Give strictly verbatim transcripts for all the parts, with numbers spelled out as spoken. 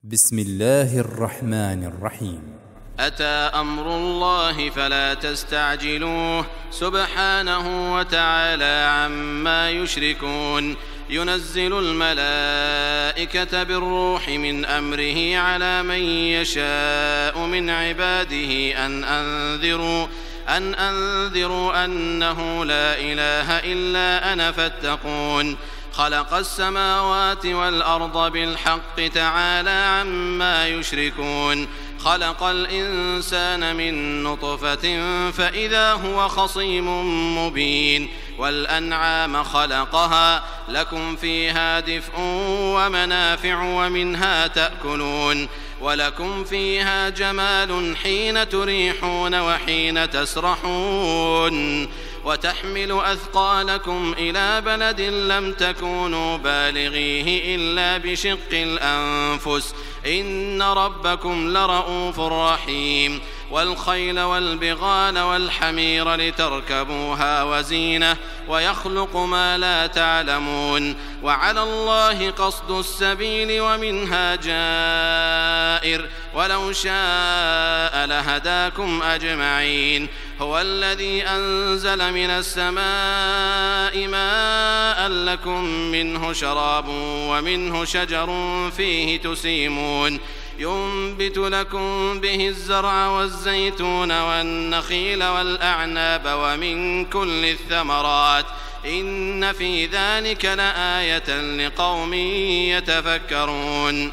بسم الله الرحمن الرحيم. أتى أمر الله فلا تستعجلوه سبحانه وتعالى عما يشركون. ينزل الملائكة بالروح من أمره على من يشاء من عباده أن أنذروا أن أنذروا أنه لا إله إلا أنا فاتقون. خلق السماوات والأرض بالحق تعالى عما يشركون. خلق الإنسان من نطفة فإذا هو خصيم مبين. والأنعام خلقها لكم فيها دفء ومنافع ومنها تأكلون. ولكم فيها جمال حين تريحون وحين تسرحون. وتحمل أثقالكم إلى بلد لم تكونوا بالغيه إلا بشق الأنفس إن ربكم لرؤوف رحيم. والخيل والبغال والحمير لتركبوها وزينة ويخلق ما لا تعلمون. وعلى الله قصد السبيل ومنها جائر ولو شاء لهداكم أجمعين. هو الذي أنزل من السماء ماء لكم منه شراب ومنه شجر فيه تسيمون. ينبت لكم به الزرع والزيتون والنخيل والأعناب ومن كل الثمرات إن في ذلك لآية لقوم يتفكرون.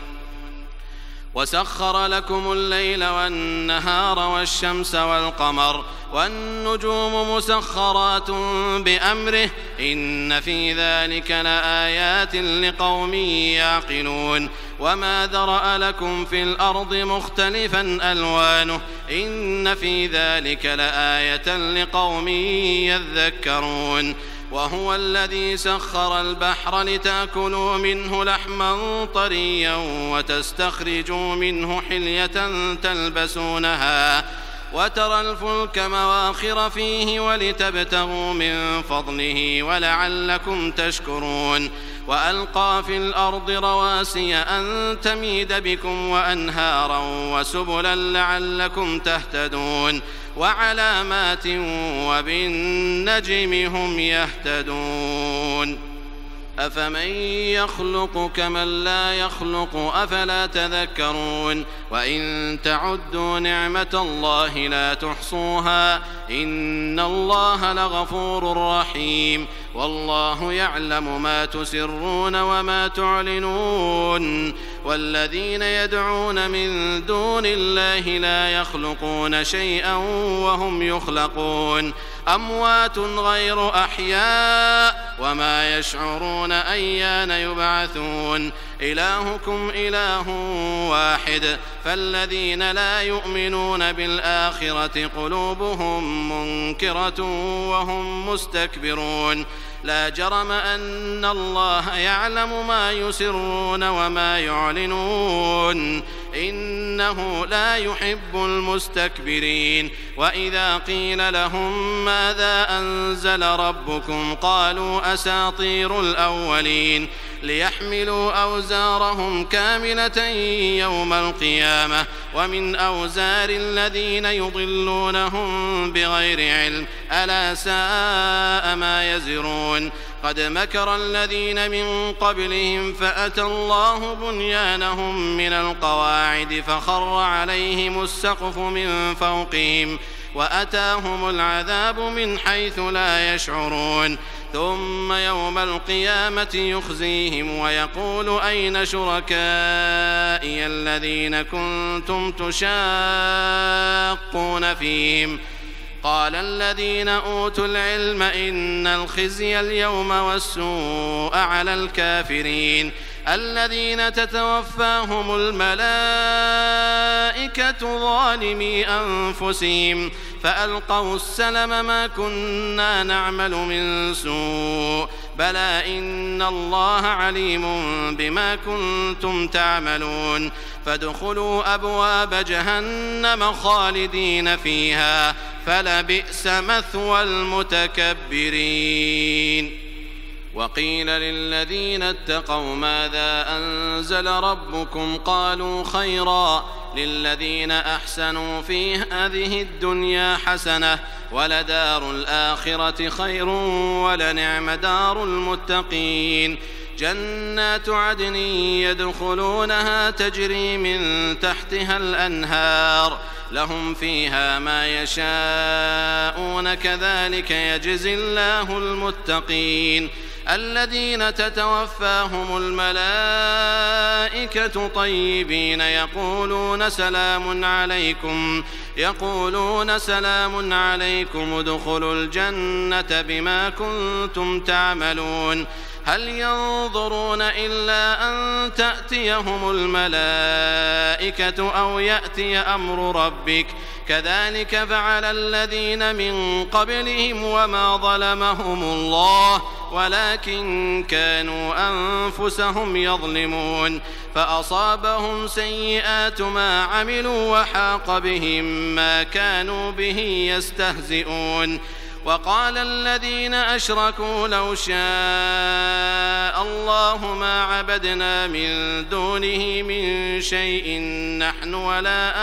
وسخر لكم الليل والنهار والشمس والقمر والنجوم مسخرات بأمره إن في ذلك لآيات لقوم يعقلون. وما ذرأ لكم في الأرض مختلفا ألوانه إن في ذلك لآية لقوم يذكرون. وهو الذي سخر البحر لتأكلوا منه لحما طريا وتستخرجوا منه حلية تلبسونها وترى الفلك مواخر فيه ولتبتغوا من فضله ولعلكم تشكرون. وألقى في الأرض رواسي أن تميد بكم وأنهارا وسبلا لعلكم تهتدون. وعلامات وبالنجم هم يهتدون. أفمن يخلق كمن لا يخلق أفلا تذكرون. وإن تعدوا نعمة الله لا تحصوها إن الله لغفور رحيم. والله يعلم ما تسرون وما تعلنون. والذين يدعون من دون الله لا يخلقون شيئا وهم يخلقون. أموات غير أحياء وما يشعرون أيان يبعثون. إلهكم إله واحد فالذين لا يؤمنون بالآخرة قلوبهم منكرة وهم مستكبرون. لا جرم أن الله يعلم ما يسرون وما يعلنون إنه لا يحب المستكبرين. وإذا قيل لهم ماذا أنزل ربكم قالوا أساطير الأولين. ليحملوا أوزارهم كاملة يوم القيامة ومن أوزار الذين يضلونهم بغير علم ألا ساء ما يزرون. قد مكر الذين من قبلهم فأتى الله بنيانهم من القواعد فخر عليهم السقف من فوقهم وأتاهم العذاب من حيث لا يشعرون. ثم يوم القيامة يخزيهم ويقول أين شركائي الذين كنتم تشاقون فيهم قال الذين أوتوا العلم إن الخزي اليوم والسوء على الكافرين الذين تتوفاهم الملائكة ظالمي أنفسهم فألقوا السلم ما كنا نعمل من سوء بلى إن الله عليم بما كنتم تعملون. فادخلوا أبواب جهنم خالدين فيها فلبئس مثوى المتكبرين. وقيل للذين اتقوا ماذا أنزل ربكم قالوا خيرا للذين أحسنوا في هذه الدنيا حسنة ولدار الآخرة خير ولنعم دار المتقين جنات عدن يدخلونها تجري من تحتها الأنهار لهم فيها ما يشاءون كذلك يجزي الله المتقين الذين تتوفاهم الملائكة طيبين يقولون سلام عليكم يقولون سلام عليكم ادخلوا الجنة بما كنتم تعملون هل ينظرون إلا أن تأتيهم الملائكة أو يأتي أمر ربك كذلك فعل الذين من قبلهم وما ظلمهم الله ولكن كانوا أنفسهم يظلمون فأصابهم سيئات ما عملوا وحاق بهم ما كانوا به يستهزئون وقال الذين أشركوا لو شاء الله ما عبدنا من دونه من شيء نحن ولا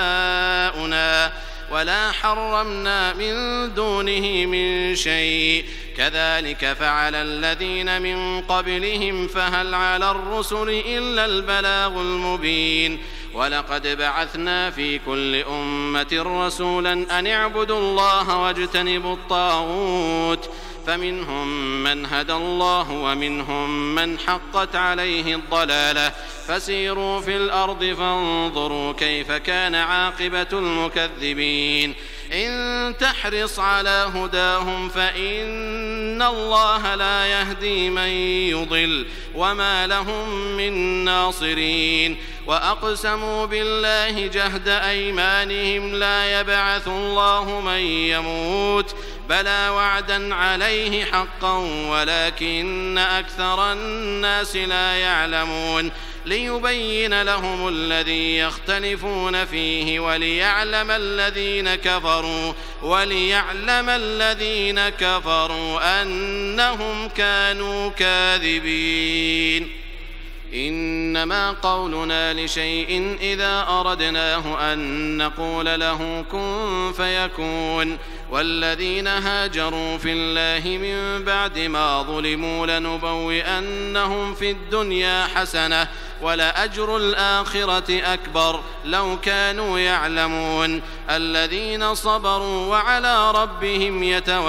آباؤنا ولا حرمنا من دونه من شيء كذلك فعل الذين من قبلهم فهل على الرسل إلا البلاغ المبين ولقد بعثنا في كل أمة رسولا أن اعبدوا الله واجتنبوا الطاغوت فمنهم من هدى الله ومنهم من حقت عليه الضلالة فسيروا في الأرض فانظروا كيف كان عاقبة المكذبين إن تحرص على هداهم فإن الله لا يهدي من يضل وما لهم من ناصرين وأقسموا بالله جهد أيمانهم لا يبعث الله من يموت بلى وعدا عليه حقا ولكن أكثر الناس لا يعلمون ليبين لهم الذي يختلفون فيه وليعلم الذين كفروا وليعلم الذين كفروا أنهم كانوا كاذبين إنما قولنا لشيء إذا أردناه أن نقول له كن فيكون والذين هاجروا في الله من بعد ما ظلموا لنبوئنهم في الدنيا حسنة ولأجر الآخرة أكبر لو كانوا يعلمون الذين صبروا وعلى ربهم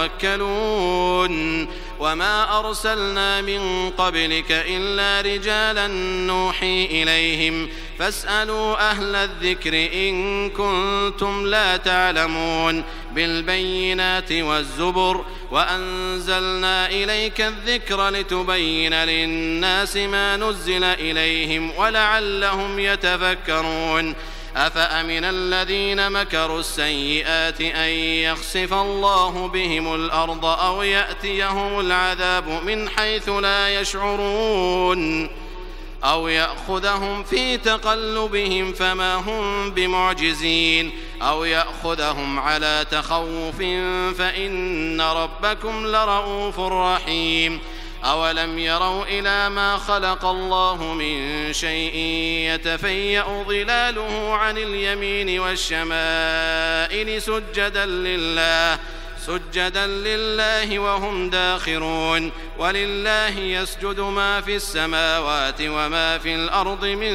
يتوكلون وما أرسلنا من قبلك إلا رجالا نوحي إليهم فاسألوا أهل الذكر إن كنتم لا تعلمون بالبينات والزبر وأنزلنا إليك الذكر لتبين للناس ما نزل إليهم ولعلهم يتفكرون أفأمن الذين مكروا السيئات أن يخسف الله بهم الأرض أو يأتيهم العذاب من حيث لا يشعرون أو يأخذهم في تقلبهم فما هم بمعجزين أو يأخذهم على تخوف فإن ربكم لرؤوف رحيم أولم يروا إلى ما خلق الله من شيء يتفيأ ظلاله عن اليمين والشمائل سجدا لله سجدا لله وهم داخرون ولله يسجد ما في السماوات وما في الأرض من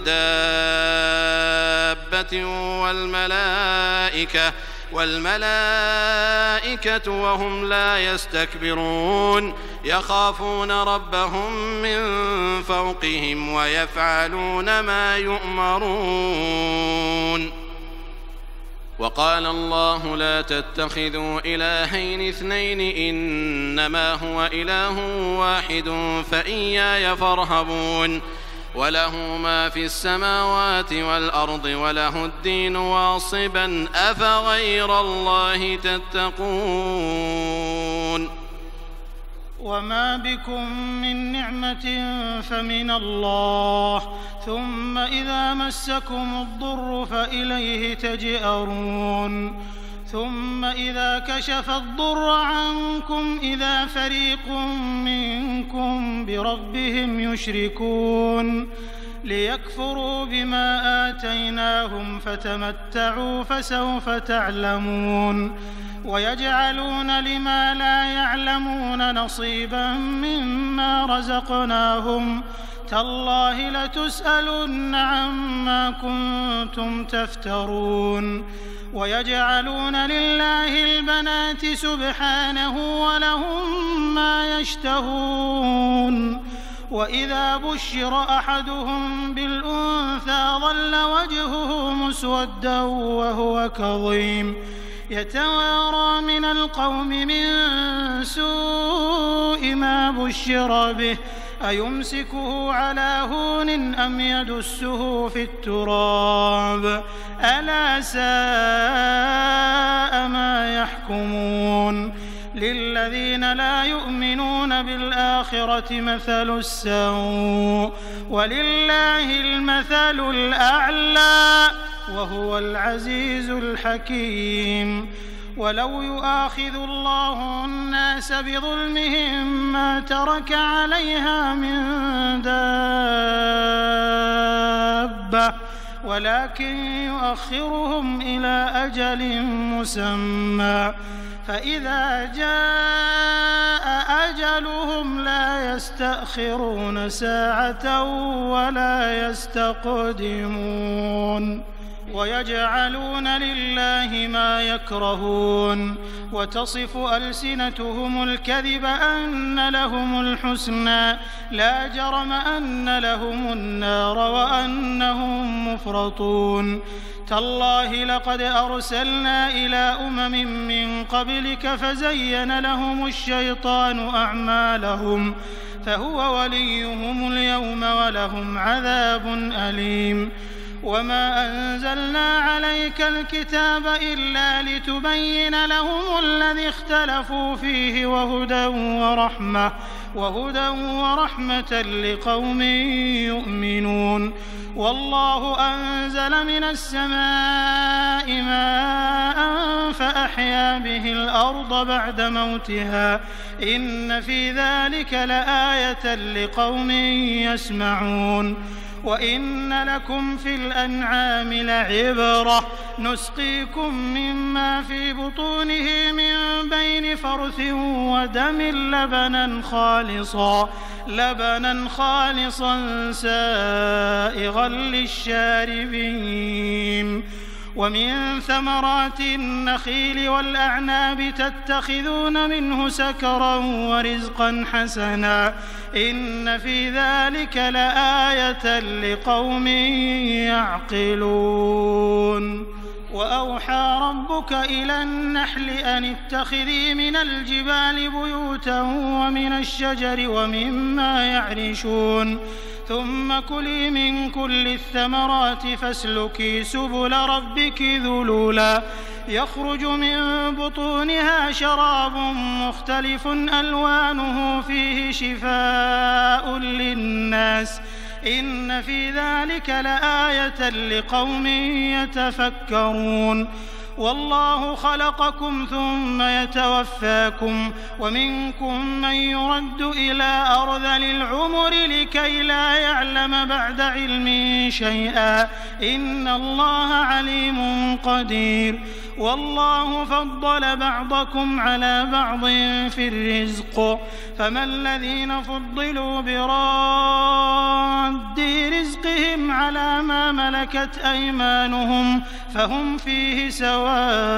دابة والملائكة والملائكة وهم لا يستكبرون يخافون ربهم من فوقهم ويفعلون ما يؤمرون وقال الله لا تتخذوا إلهين اثنين إنما هو إله واحد فإياي فارهبون وله ما في السماوات والأرض وله الدين واصبا أفغير الله تتقون وما بكم من نعمة فمن الله ثم إذا مسكم الضر فإليه تجأرون ثم إذا كشف الضر عنكم إذا فريق منكم بربهم يشركون ليكفروا بما آتيناهم فتمتعوا فسوف تعلمون ويجعلون لما لا يعلمون نصيبا مما رزقناهم تالله لتسألن عما كنتم تفترون ويجعلون لله البنات سبحانه ولهم ما يشتهون وإذا بشر أحدهم بالأنثى ظل وجهه مسودا وهو كظيم يتوارى من القوم من سوء ما بشر به أيمسكه على هون أم يدسه في التراب ألا ساء ما يحكمون للذين لا يؤمنون بالآخرة مثل السوء ولله المثل الأعلى وهو العزيز الحكيم ولو يؤاخذ الله الناس بظلمهم ما ترك عليها من دابة ولكن يؤخرهم إلى أجل مسمى فإذا جاء أجلهم لا يستأخرون ساعة ولا يستقدمون ويجعلون لله ما يكرهون وتصف ألسنتهم الكذب أن لهم الحسنى لا جرم أن لهم النار وأنهم مفرطون تالله لقد أرسلنا إلى أمم من قبلك فزين لهم الشيطان أعمالهم فهو وليهم اليوم ولهم عذاب أليم وما أنزلنا عليك الكتاب إلا لتبين لهم الذي اختلفوا فيه وهدى ورحمة وهدى ورحمة لقوم يؤمنون والله أنزل من السماء ماء فأحيا به الأرض بعد موتها إن في ذلك لآية لقوم يسمعون وإن لكم في الأنعام لعبرة نسقيكم مما في بطونه من بين فرث ودم لبنا خالصا لبنا خالصا سائغا للشاربين ومن ثمرات النخيل والأعناب تتخذون منه سكرا ورزقا حسنا إن في ذلك لآية لقوم يعقلون وأوحى ربك إلى النحل أن اتخذي من الجبال بيوتا ومن الشجر ومما يعرشون ثم كلي من كل الثمرات فاسلكي سبل ربك ذلولا يخرج من بطونها شراب مختلف ألوانه فيه شفاء للناس إن في ذلك لآية لقوم يتفكرون والله خلقكم ثم يتوفاكم ومنكم من يرد إلى أرذل العمر لكي لا يعلم بعد علم شيئا إن الله عليم قدير والله فضل بعضكم على بعض في الرزق فما الذين فضلوا براد رزقهم على ما ملكت أيمانهم فهم فيه سواء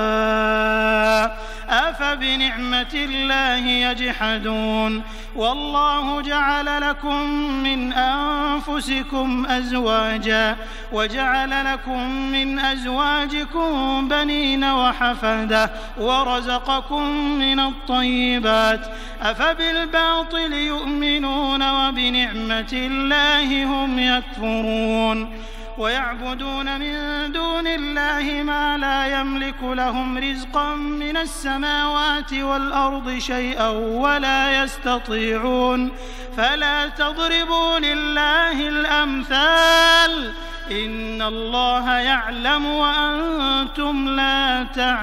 أفبنعمة الله يجحدون والله جعل لكم من أنفسكم أزواجا وجعل لكم من أزواجكم بنين وحفدة ورزقكم من الطيبات أفبالباطل يؤمنون وبنعمة الله هم يكفرون ويعبدون من دون الله ما لا يملك لهم رزقا من السماوات والأرض شيئا ولا يستطيعون فلا تضربوا لله الأمثال إن الله يعلم وأنتم لا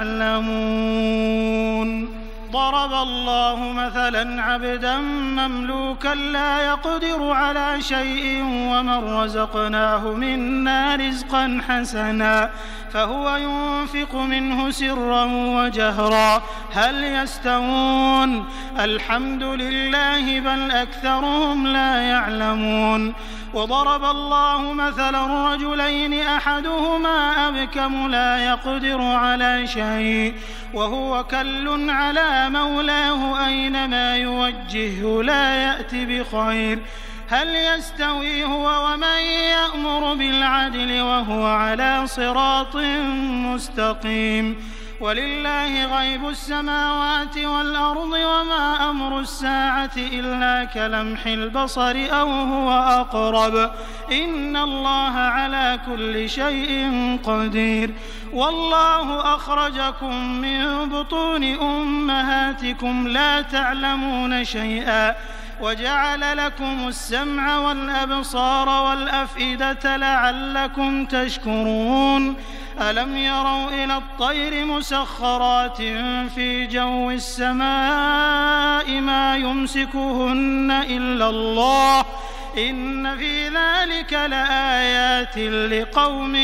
تعلمون. ضرب الله مثلا عبدا مملوكا لا يقدر على شيء ومن رزقناه منا رزقا حسنا فهو ينفق منه سرا وجهرا هل يستوون؟ الحمد لله بل أكثرهم لا يعلمون. وضرب الله مثلا رجلين أحدهما أبكم لا يقدر على شيء وهو كل على مولاه أينما يوجهه لا يأتي بخير هل يستوي هو ومن يأمر بالعدل وهو على صراط مستقيم. ولله غيب السماوات والأرض وما أمر الساعة إلا كلمح البصر أو هو أقرب إن الله على كل شيء قدير. والله أخرجكم من بطون أمهاتكم لا تعلمون شيئا وجعل لكم السمع والأبصار والأفئدة لعلكم تشكرون. ألم يروا إلى الطير مسخرات في جو السماء ما يمسكهن إلا الله إن في ذلك لآيات لقوم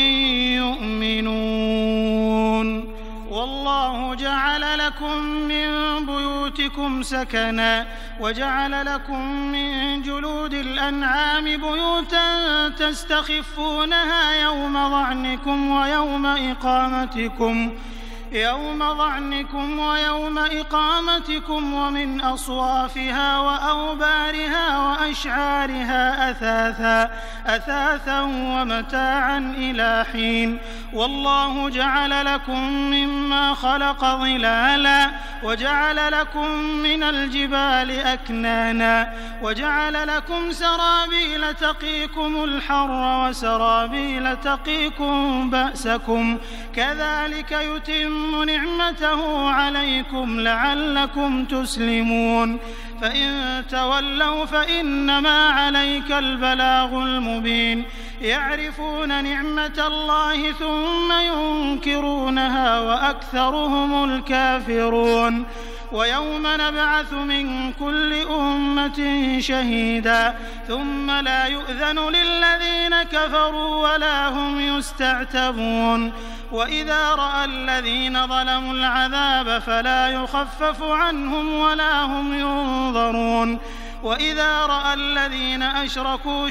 يؤمنون. والله جعل لكم من بيوتكم سكنا وجعل لكم من جلود الأنعام بيوتا تستخفونها يوم ظعنكم ويوم إقامتكم يوم ظعنكم ويوم إقامتكم ومن أصوافها وأوبارها وأشعارها أثاثا أثاثا ومتاعا إلى حين. والله جعل لكم مما خلق ظلالا وجعل لكم من الجبال أكنانا وجعل لكم سرابيل تقيكم الحر وسرابيل تقيكم بأسكم كذلك يتم نعمته عليكم لعلكم تسلمون. فإن تولوا فإنما عليك البلاغ المبين. يعرفون نعمة الله ثم ينكرونها وأكثرهم الكافرون. ويوم نبعث من كل أمة شهيدا ثم لا يؤذن للذين كفروا ولا هم يستعتبون. وإذا رأى الذين ظلموا العذاب فلا يخفف عنهم ولا هم ينظرون. وإذا رأى الذين أشركوا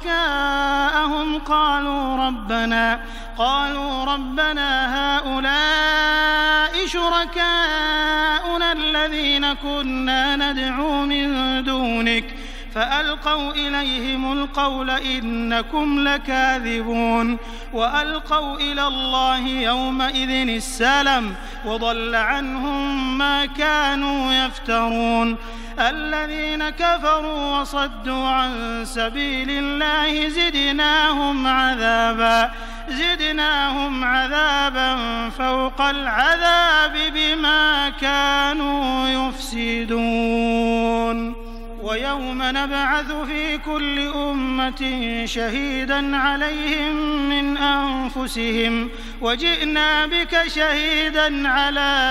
شركاءهم قالوا ربنا قالوا ربنا هؤلاء شركاؤنا الذين كنا ندعو من دونك فألقوا إليهم القول إنكم لكاذبون. وألقوا إلى الله يومئذ السلم وضل عنهم ما كانوا يفترون. الذين كفروا وصدوا عن سبيل الله زدناهم عذابا زدناهم عذابا فوق العذاب بما كانوا يفسدون. ويوم نبعث في كل أمة شهيدا عليهم من أنفسهم وجئنا بك شهيدا على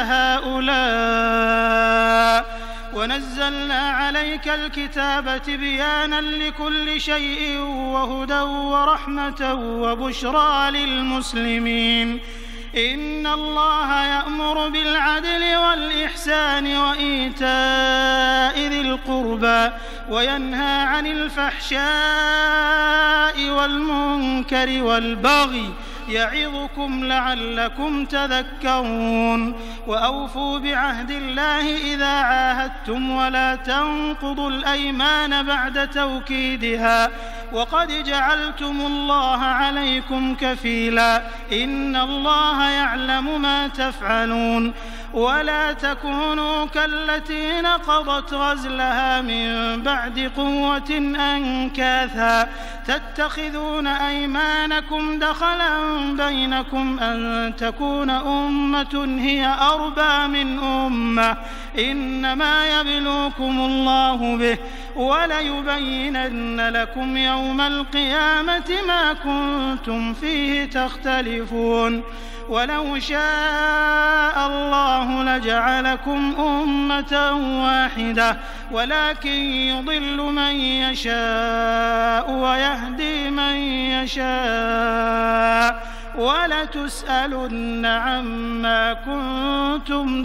هؤلاء ونزلنا عليك الكتاب تبيانا لكل شيء وهدى ورحمة وبشرى للمسلمين. إن الله يأمر بالعدل والإحسان وإيتاء ذي القربى وينهى عن الفحشاء والمنكر والبغي يعظكم لعلكم تذكرون. وأوفوا بعهد الله إذا عاهدتم ولا تنقضوا الأيمان بعد توكيدها وقد جعلتم الله عليكم كفيلا إن الله يعلم ما تفعلون. ولا تكونوا كالتي نقضت غزلها من بعد قوة أنكاثا تتخذون أيمانكم دخلا بينكم أن تكون أمة هي أربى من أمة إنما يبلوكم الله به وليبينن لكم يوم القيامة ما كنتم فيه تختلفون ولو شاء الله لجعلكم أمة واحدة ولكن يضل من يشاء ويهدي من يشاء ولتسألن عما كنتم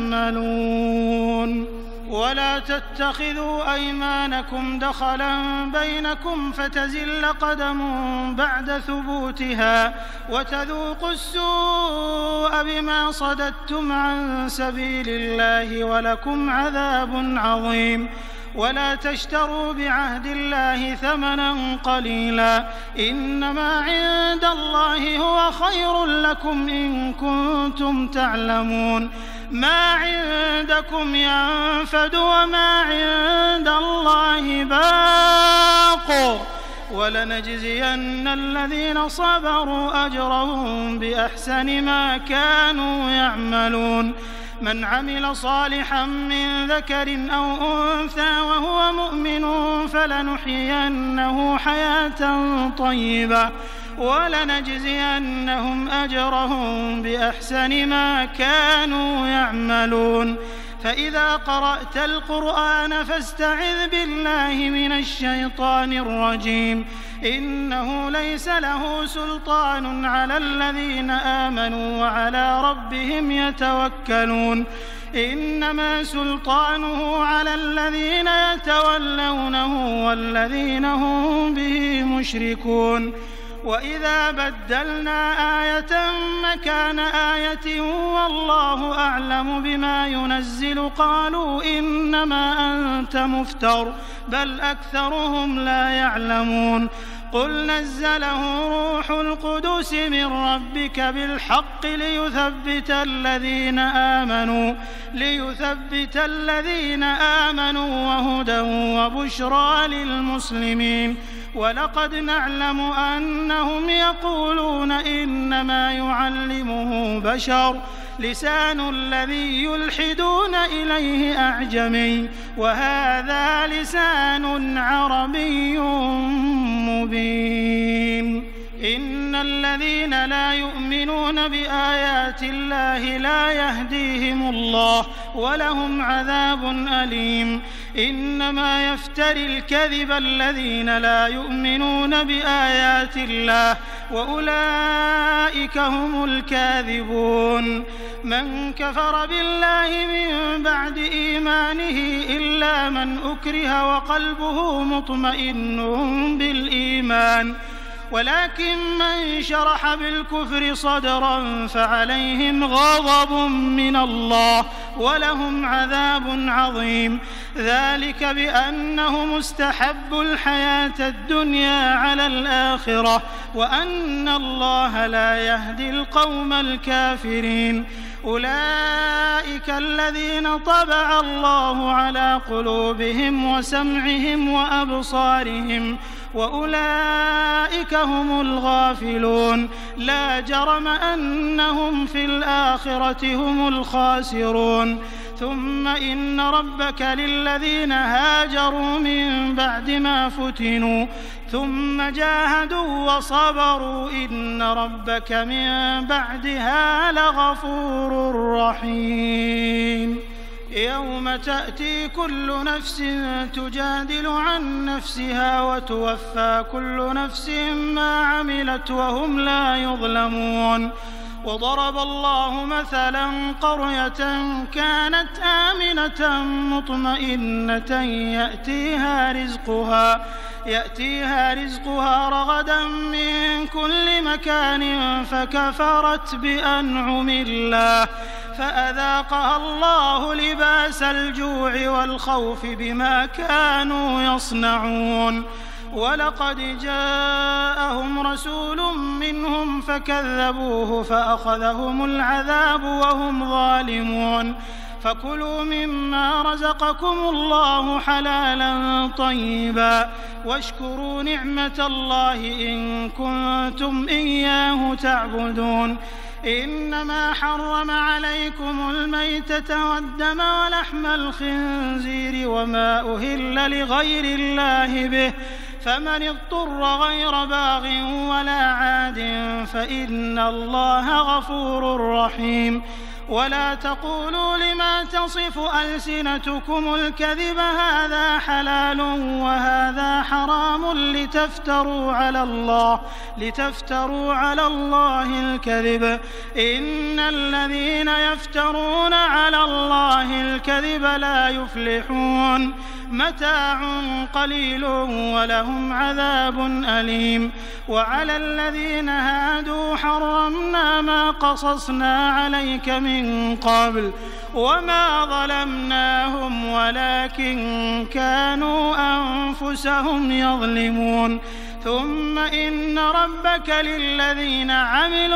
تعملون ولا تتخذوا أيمانكم دخلا بينكم فتزل قدم بعد ثبوتها وتذوقوا السوء بما صددتم عن سبيل الله ولكم عذاب عظيم ولا تشتروا بعهد الله ثمنا قليلا إنما عند الله هو خير لكم إن كنتم تعلمون ما عندكم ينفد وما عند الله باق ولنجزين الذين صبروا أجرهم بأحسن ما كانوا يعملون من عمل صالحا من ذكر أو أنثى وهو مؤمن فلنحيينه حياة طيبة ولنجزينهم أجرهم بأحسن ما كانوا يعملون فإذا قرأت القرآن فاستعذ بالله من الشيطان الرجيم إنه ليس له سلطان على الذين آمنوا وعلى ربهم يتوكلون إنما سلطانه على الذين يتولونه والذين هم به مشركون وإذا بدلنا آية مكان آية والله أعلم بما ينزل قالوا إنما أنت مفتر بل أكثرهم لا يعلمون قل نزله روح القدس من ربك بالحق ليثبت الذين آمنوا ليثبت الذين آمنوا وهدى وبشرى للمسلمين ولقد نعلم أنهم يقولون إنما يعلمه بشر لسان الذي يلحدون إليه أعجمي وهذا لسان عربي مبين إن الذين لا يؤمنون بآيات الله لا يهديهم الله ولهم عذاب أليم إنما يفتري الكذب الذين لا يؤمنون بآيات الله وأولئك هم الكاذبون من كفر بالله من بعد إيمانه إلا من أكره وقلبه مطمئن بالإيمان ولكن من شرح بالكفر صدرا فعليهم غضب من الله ولهم عذاب عظيم ذلك بأنهم استحبوا الحياة الدنيا على الآخرة وأن الله لا يهدي القوم الكافرين أولئك الذين طبع الله على قلوبهم وسمعهم وأبصارهم وأولئك هم الغافلون لا جرم أنهم في الآخرة هم الخاسرون ثم إن ربك للذين هاجروا من بعد ما فتنوا ثم جاهدوا وصبروا إن ربك من بعدها لغفور رحيم يوم تأتي كل نفس تجادل عن نفسها وتوفى كل نفس ما عملت وهم لا يظلمون وضرب الله مثلا قرية كانت آمنة مطمئنة يأتيها رزقها يأتيها رزقها رغدا من كل مكان فكفرت بأنعم الله فأذاقها الله لباس الجوع والخوف بما كانوا يصنعون ولقد جاءهم رسول منهم فكذبوه فأخذهم العذاب وهم ظالمون فكلوا مما رزقكم الله حلالا طيبا واشكروا نعمة الله إن كنتم إياه تعبدون إنما حرم عليكم الميتة والدم ولحم الخنزير وما أهل لغير الله به فمن اضطر غير باغ ولا عاد فإن الله غفور رحيم ولا تقولوا لما تصف ألسنتكم الكذب هذا حلال وهذا حرام لتفتروا على الله لتفتروا على الله الكذب إن الذين يفترون على الله الكذب لا يفلحون متاع قليل ولهم عذاب أليم وعلى الذين هادوا حرمنا ما قصصنا عليك من قبل وما ظلمناهم ولكن كانوا أنفسهم يظلمون ثم إن ربك للذين عملوا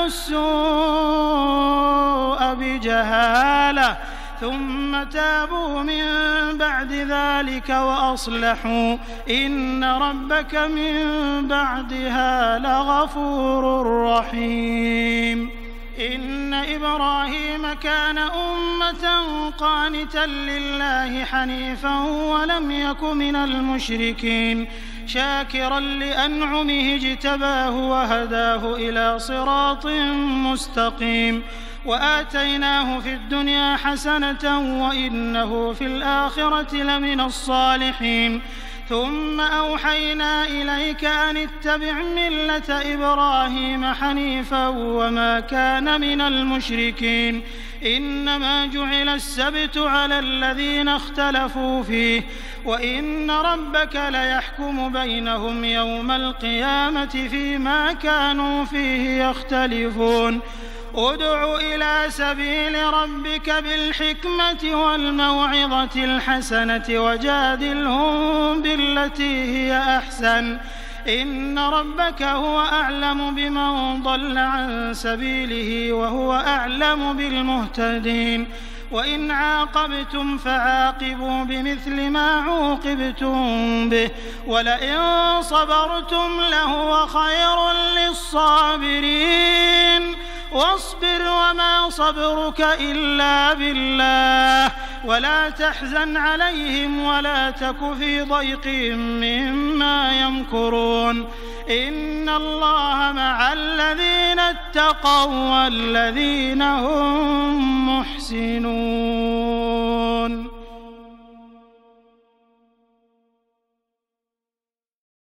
السوء بجهالة ثم تابوا من بعد ذلك وأصلحوا إن ربك من بعدها لغفور رحيم إن إبراهيم كان أمة قانتا لله حنيفا ولم يك من المشركين شاكرا لأنعمه اجتباه وهداه إلى صراط مستقيم وآتيناه في الدنيا حسنة وإنه في الآخرة لمن الصالحين ثم أوحينا إليك أن اتبع ملة إبراهيم حنيفا وما كان من المشركين إنما جعل السبت على الذين اختلفوا فيه وإن ربك ليحكم بينهم يوم القيامة فيما كانوا فيه يختلفون ادع إلى سبيل ربك بالحكمة والموعظة الحسنة وجادلهم بالتي هي أحسن إن ربك هو أعلم بمن ضل عن سبيله وهو أعلم بالمهتدين وإن عاقبتم فعاقبوا بمثل ما عوقبتم به ولئن صبرتم لهو خير للصابرين واصبر وما صبرك إلا بالله ولا تحزن عليهم ولا تك في ضيق مما يمكرون إن الله مع الذين اتقوا والذين هم محسنون.